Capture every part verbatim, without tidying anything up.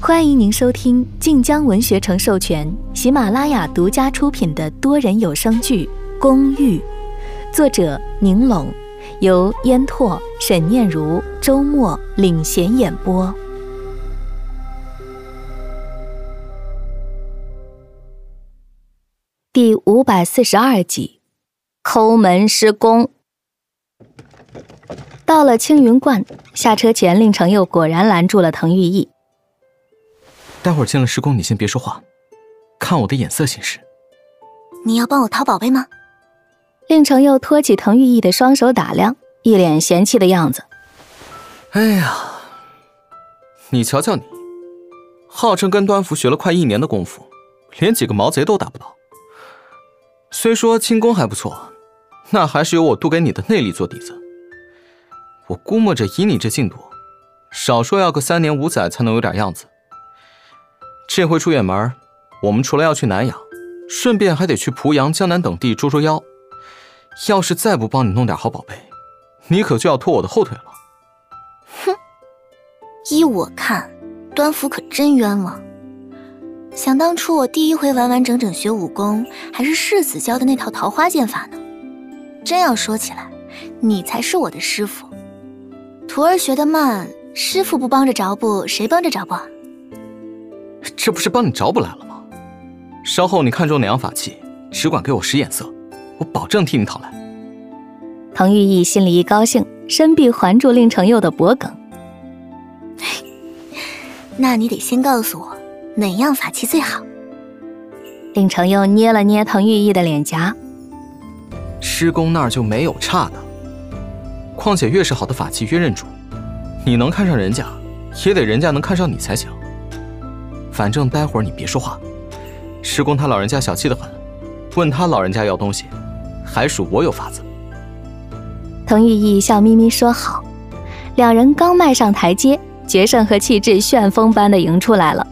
欢迎您收听晋江文学城授权、喜马拉雅独家出品的多人有声剧《公寓》，作者宁拢，由烟拓、沈念如、周末领衔演播。第五百四十二集，抠门施工。到了青云观，下车前令程佑果然拦住了滕玉义。 待会儿见了施工，你先别说话，看我的眼色行事。 你要帮我掏宝贝吗？ 令程佑托起滕玉义的双手打量，一脸嫌弃的样子。 哎呀，你瞧瞧你，号称跟端福学了快一年的功夫，连几个毛贼都打不到。虽说轻功还不错，那还是有我渡给你的内力做底子。我估摸着以你这进度，少说要个三年五载才能有点样子。这回出远门，我们除了要去南阳，顺便还得去濮阳、江南等地捉捉妖。要是再不帮你弄点好宝贝，你可就要拖我的后腿了。 哼，依我看，端福可真冤枉。想当初我第一回完完整整学武功，还是世子教的那套桃花剑法呢。真要说起来，你才是我的师傅。徒儿学得慢，师傅不帮着着补，谁帮着着补啊？ 这不是帮你找补来了吗？稍后你看中哪样法器，只管给我使眼色，我保证替你讨来。 滕玉义心里一高兴，伸臂环住令程佑的脖颈。 那你得先告诉我哪样法器最好。 令程佑捏了捏滕玉义的脸颊。 施工那儿就没有差的，况且越是好的法器越认主，你能看上人家，也得人家能看上你才行。反正待会儿你别说话，施工他老人家小气得很，问他老人家要东西，还属我有法子。 滕玉义笑眯眯说好。两人刚迈上台阶，决胜和气质旋风般的迎出来了。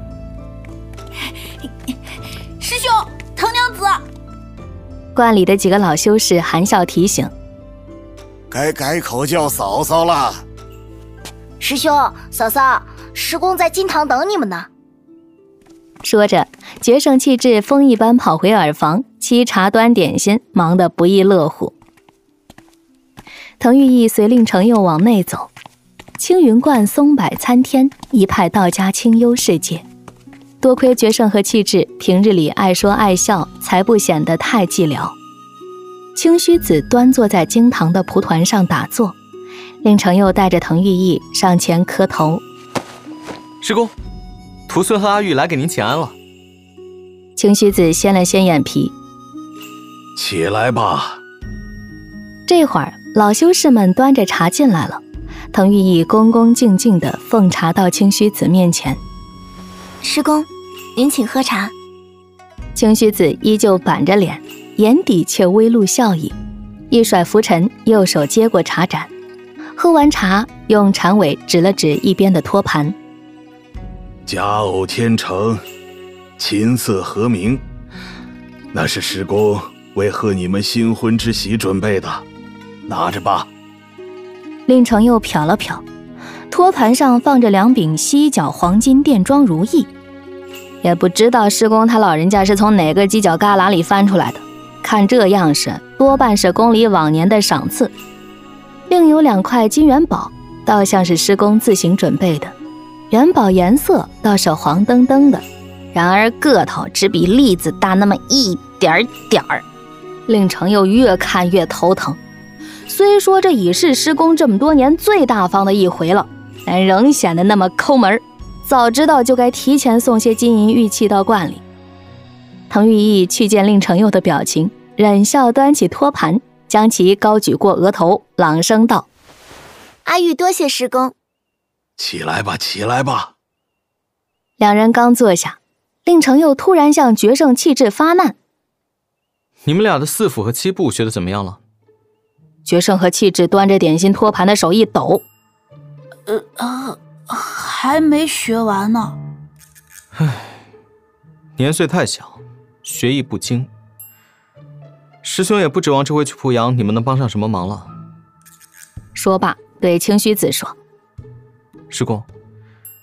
师兄，滕娘子！ 观里的几个老修士含笑提醒， 该改口叫嫂嫂了。 师兄嫂嫂，师公在金堂等你们呢。 说着，决胜气质风一般跑回耳房沏茶端点心，忙得不亦乐乎。滕玉义随令程佑往内走，青云观松柏参天，一派道家清幽世界。多亏决胜和气质平日里爱说爱笑，才不显得太寂寥。清虚子端坐在经堂的蒲团上打坐，令程佑带着滕玉义上前磕头。 师公，徒孙和阿玉来给您请安了。 清虚子掀了掀眼皮， 起来吧。 这会儿老修士们端着茶进来了，滕玉义恭恭敬敬地奉茶到清虚子面前。 师公，您请喝茶。 清虚子依旧板着脸，眼底却微露笑意，一甩拂尘，右手接过茶盏，喝完茶，用禅尾指了指一边的托盘。 佳偶天成，琴瑟和鸣，那是师公为贺你们新婚之喜准备的，拿着吧。 令程佑瞟了瞟，托盘上放着两柄犀角黄金钿装如意，也不知道师公他老人家是从哪个犄角旮旯里翻出来的，看这样式，多半是宫里往年的赏赐。另有两块金元宝，倒像是师公自行准备的，元宝颜色倒是黄澄澄的，然而个头只比栗子大那么一点点儿。令程佑越看越头疼。虽说这已是师公这么多年最大方的一回了，但仍显得那么抠门。早知道就该提前送些金银玉器到观里。滕玉义去见令程佑的表情，忍笑端起托盘，将其高举过额头，朗声道： 阿玉多谢师公。 起来吧，起来吧。 两人刚坐下，令程佑突然向决胜气质发难： 你们俩的四府和七部学得怎么样了？ 决胜和气质端着点心托盘的手一抖： 呃呃，还没学完呢。 唉，年岁太小，学艺不精。师兄也不指望这回去濮阳你们能帮上什么忙了。 说罢对清虚子说： 师公，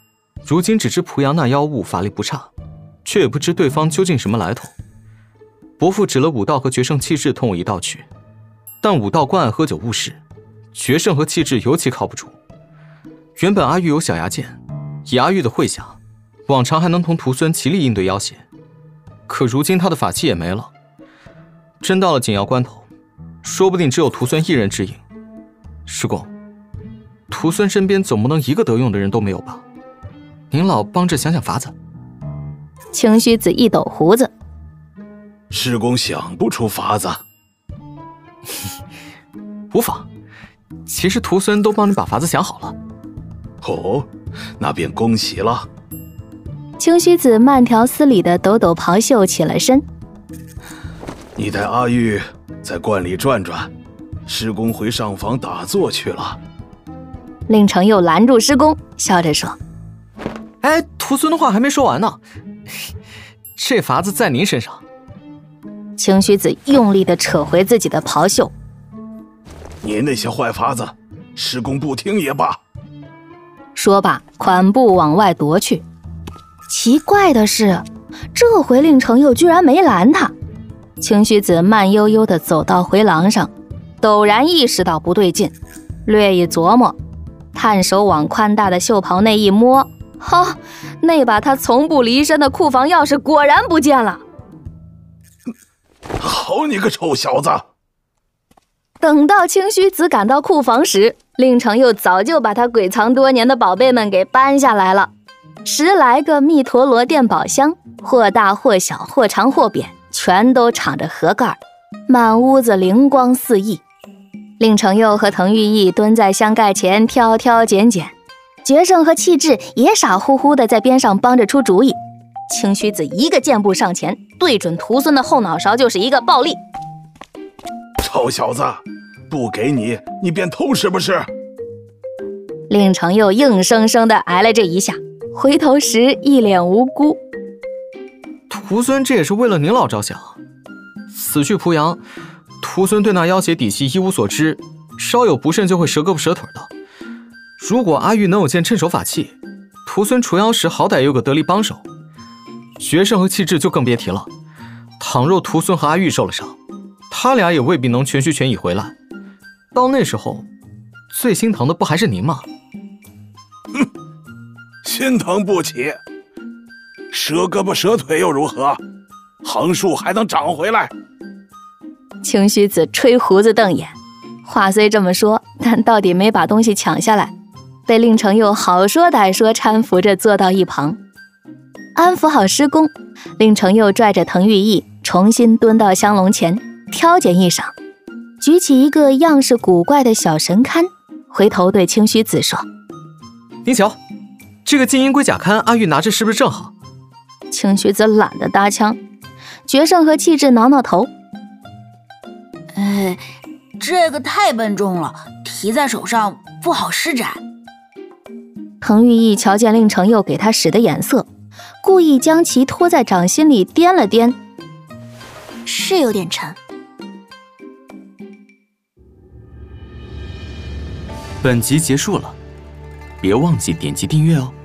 如今只知濮阳那妖物法力不差，却也不知对方究竟什么来头。伯父指了武道和决胜气质同我一道去，但武道惯爱喝酒误事，决胜和气质尤其靠不住。原本阿玉有小牙剑，以阿玉的慧想，往常还能同徒孙齐力应对妖邪，可如今他的法器也没了，真到了紧要关头，说不定只有徒孙一人之影。师公，徒孙身边总不能一个得用的人都没有吧？您老帮着想想法子。 清虚子一抖胡子， 师公想不出法子。 无妨，其实徒孙都帮你把法子想好了。 哦，那便恭喜了。 清虚子慢条斯理地抖抖袍袖，起了身。 你带阿玉在观里转转，师公回上房打坐去了。 令程又拦住师公，笑着说： 哎，徒孙的话还没说完呢，这法子在您身上。 清虚子用力地扯回自己的袍袖。 你那些坏法子，师公不听也罢。 说罢，款步往外夺去。奇怪的是，这回令程又居然没拦他。清虚子慢悠悠地走到回廊上，陡然意识到不对劲，略一琢磨，探手往宽大的袖袍内一摸，哈，那把他从不离身的库房钥匙果然不见了。 好你个臭小子！ 等到清虚子赶到库房时，令程又早就把他鬼藏多年的宝贝们给搬下来了。十来个密陀罗殿宝箱，或大或小，或长或扁，全都敞着盒盖，满屋子灵光四溢。令程又和滕玉义蹲在箱盖前挑挑拣拣，决胜和气质也傻乎乎的在边上帮着出主意。清虚子一个箭步上前，对准徒孙的后脑勺就是一个暴力。 臭小子，不给你，你便偷是不是？ 令程又硬生生的挨了这一下，回头时一脸无辜。 徒孙这也是为了您老着想，死去濮阳，徒孙对那妖邪底细一无所知，稍有不慎就会折胳膊折腿的。如果阿玉能有件趁手法器，徒孙除妖时好歹有个得力帮手。决胜和气质就更别提了，倘若徒孙和阿玉受了伤，他俩也未必能全虚全已回来。到那时候，最心疼的不还是您吗？ 哼，心疼不起，折胳膊折腿又如何？横竖还能长回来。 清虚子吹胡子瞪眼，话虽这么说，但到底没把东西抢下来，被令程又好说歹说搀扶着坐到一旁。安抚好师公，令程又拽着滕玉义重新蹲到香笼前，挑拣一晌，举起一个样式古怪的小神龛，回头对清虚子说： 您瞧，这个金银龟甲龛，阿玉拿着是不是正好？ 清虚子懒得搭腔，决胜和气质挠挠头： 哎，这个太笨重了，提在手上不好施展。 滕玉义瞧见令程又给他使的眼色，故意将其托在掌心里掂了掂， 是有点沉。 本集结束了，别忘记点击订阅哦。